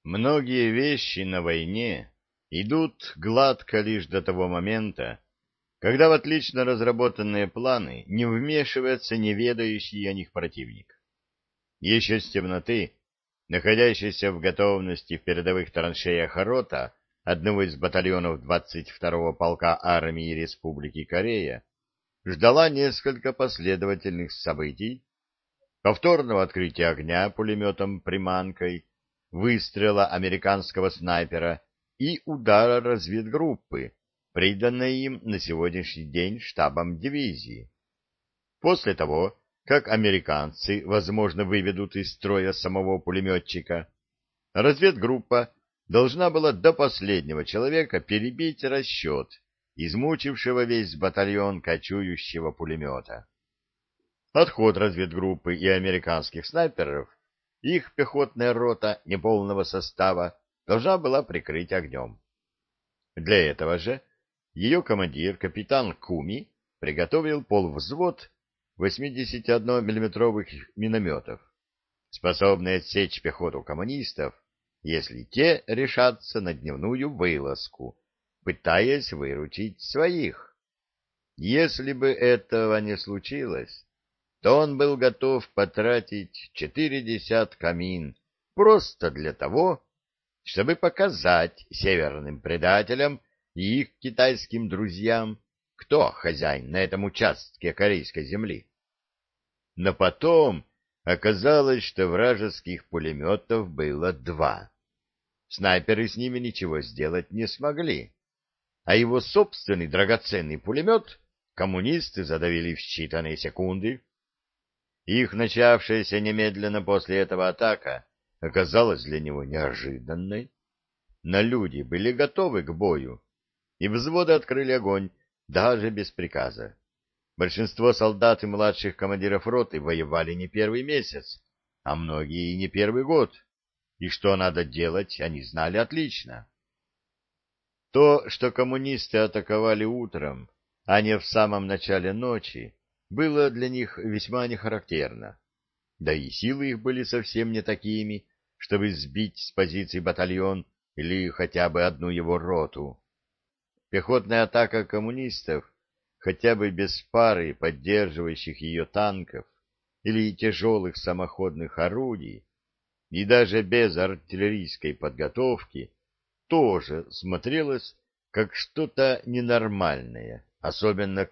Многие вещи на войне идут гладко лишь до того момента, когда в отлично разработанные планы не вмешивается неведающий о них противник. Еще с темноты, находящийся в готовности в передовых траншеях рота одного из батальонов 22-го полка армии Республики Корея, ждала несколько последовательных событий, повторного открытия огня пулеметом-приманкой, выстрела американского снайпера и удара разведгруппы, приданной им на сегодняшний день штабом дивизии. После того, как американцы, возможно, выведут из строя самого пулеметчика, разведгруппа должна была до последнего человека перебить расчет измучившего весь батальон кочующего пулемета. Отход разведгруппы и американских снайперов их пехотная рота неполного состава должна была прикрыть огнем. Для этого же ее командир, капитан Куми, приготовил полвзвод 81-мм минометов, способный отсечь пехоту коммунистов, если те решатся на дневную вылазку, пытаясь выручить своих. Если бы этого не случилось, то он был готов потратить 40 мин просто для того, чтобы показать северным предателям и их китайским друзьям, кто хозяин на этом участке корейской земли. Но потом оказалось, что вражеских пулеметов было 2. Снайперы с ними ничего сделать не смогли, а его собственный драгоценный пулемет коммунисты задавили в считанные секунды. Их начавшаяся немедленно после этого атака оказалась для него неожиданной. Но люди были готовы к бою, и взводы открыли огонь даже без приказа. Большинство солдат и младших командиров роты воевали не первый месяц, а многие и не первый год, и что надо делать, они знали отлично. То, что коммунисты атаковали утром, а не в самом начале ночи, было для них весьма нехарактерно. Да и силы их были совсем не такими, чтобы сбить с позиций батальон или хотя бы одну его роту. Пехотная атака коммунистов, хотя бы без пары поддерживающих ее танков или тяжелых самоходных орудий, и даже без артиллерийской подготовки, тоже смотрелась как что-то ненормальное, особенно к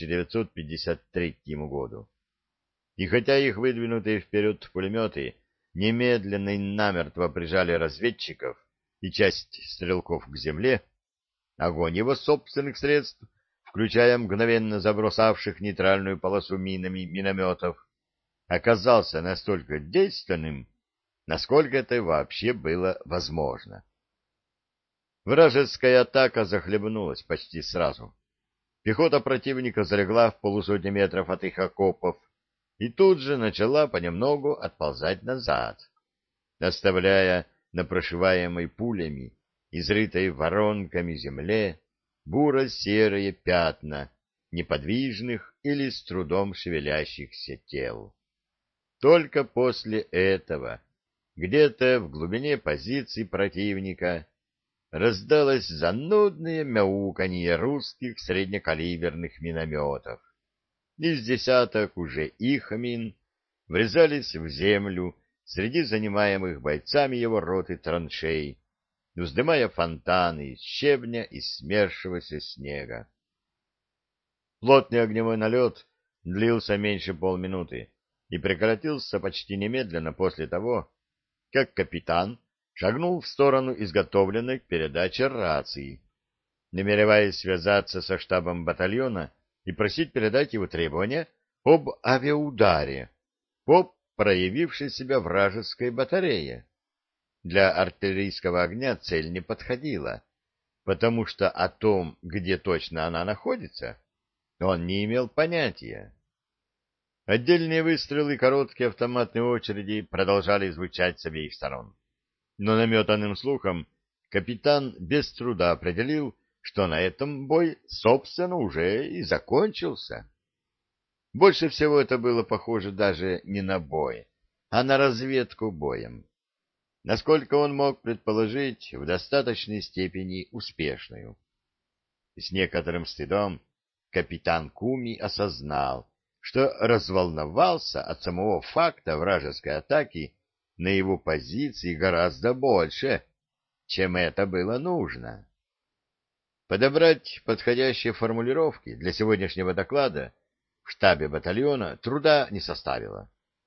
1953 году. И хотя их выдвинутые вперед пулеметы немедленно и намертво прижали разведчиков и часть стрелков к земле, огонь его собственных средств, включая мгновенно забросавших нейтральную полосу минами минометов, оказался настолько действенным, насколько это вообще было возможно. Вражеская атака захлебнулась почти сразу. Пехота противника залегла в полусотни метров от их окопов и тут же начала понемногу отползать назад, оставляя на прошиваемой пулями, изрытой воронками земле, буро-серые пятна неподвижных или с трудом шевелящихся тел. Только после этого, где-то в глубине позиций противника, раздалось занудное мяуканье русских среднекалиберных минометов. Из десяток уже их мин врезались в землю среди занимаемых бойцами его роты траншей, вздымая фонтаны из щебня и смерзшегося снега. Плотный огневой налет длился меньше полминуты и прекратился почти немедленно после того, как капитан шагнул в сторону изготовленной к передаче рации, намереваясь связаться со штабом батальона и просить передать его требования об авиаударе по проявившей себя вражеской батарее. Для артиллерийского огня цель не подходила, потому что о том, где точно она находится, он не имел понятия. Отдельные выстрелы и короткие автоматные очереди продолжали звучать с обеих сторон. Но наметанным слухом капитан без труда определил, что на этом бой, собственно, уже и закончился. Больше всего это было похоже даже не на бой, а на разведку боем. насколько он мог предположить, в достаточной степени успешную. С некоторым стыдом капитан Куми осознал, что разволновался от самого факта вражеской атаки на его позиции гораздо больше, чем это было нужно. Подобрать подходящие формулировки для сегодняшнего доклада в штабе батальона труда не составило.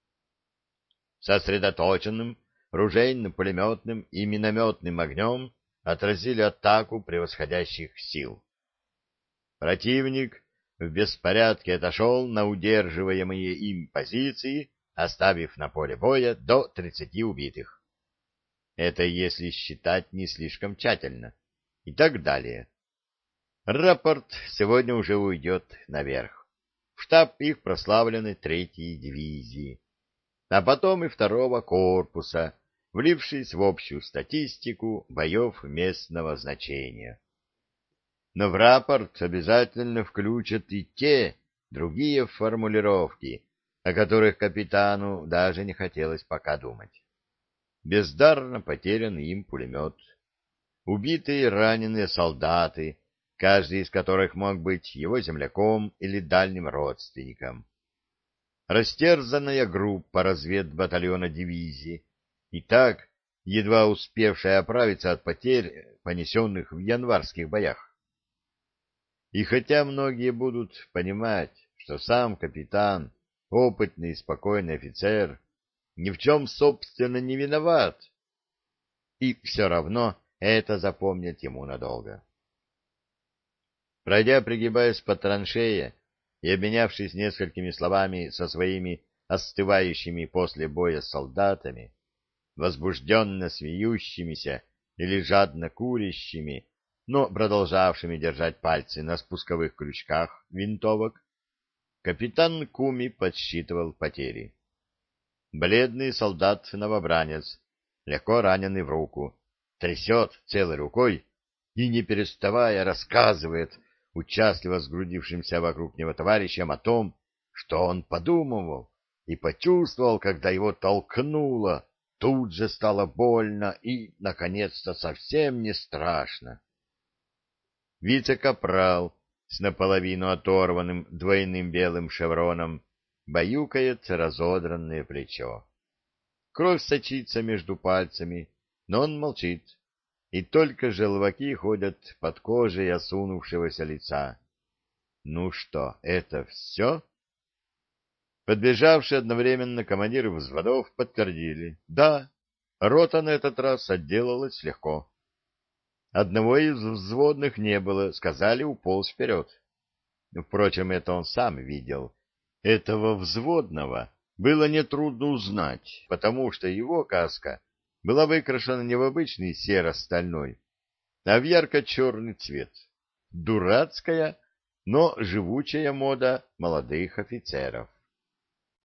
Сосредоточенным ружейным, пулеметным и минометным огнем отразили атаку превосходящих сил. Противник в беспорядке отошел на удерживаемые им позиции, оставив на поле боя до 30 убитых. Это если считать не слишком тщательно. И так далее. Рапорт сегодня уже уйдет наверх, в штаб их прославленной 3-й дивизии, а потом и 2-го корпуса, влившись в общую статистику боев местного значения. Но в рапорт обязательно включат и те другие формулировки, о которых капитану даже не хотелось пока думать. Бездарно потерян им пулемет, убитые и раненые солдаты, каждый из которых мог быть его земляком или дальним родственником, растерзанная группа разведбатальона дивизии, и так едва успевшая оправиться от потерь, понесенных в январских боях. И хотя многие будут понимать, что сам капитан, опытный и спокойный офицер, ни в чем, собственно, не виноват, и все равно это запомнят ему надолго. Пройдя, пригибаясь по траншее и обменявшись несколькими словами со своими остывающими после боя солдатами, возбужденно смеющимися или жадно курящими, но продолжавшими держать пальцы на спусковых крючках винтовок, капитан Куми подсчитывал потери. Бледный солдат-новобранец, легко раненый в руку, трясет целой рукой и, не переставая, рассказывает участливо сгрудившимся вокруг него товарищам о том, что он подумывал и почувствовал, когда его толкнуло, тут же стало больно и, наконец-то, совсем не страшно. Вице-капрал с наполовину оторванным двойным белым шевроном баюкает разодранное плечо. Кровь сочится между пальцами, но он молчит, и только желваки ходят под кожей осунувшегося лица. Ну что, это все? Подбежавшие одновременно командиры взводов подтвердили: да, рота на этот раз отделалась легко. Одного из взводных не было, сказали, уполз вперед. Впрочем, это он сам видел. Этого взводного было нетрудно узнать, потому что его каска была выкрашена не в обычный серо-стальной, а в ярко-черный цвет. Дурацкая, но живучая мода молодых офицеров.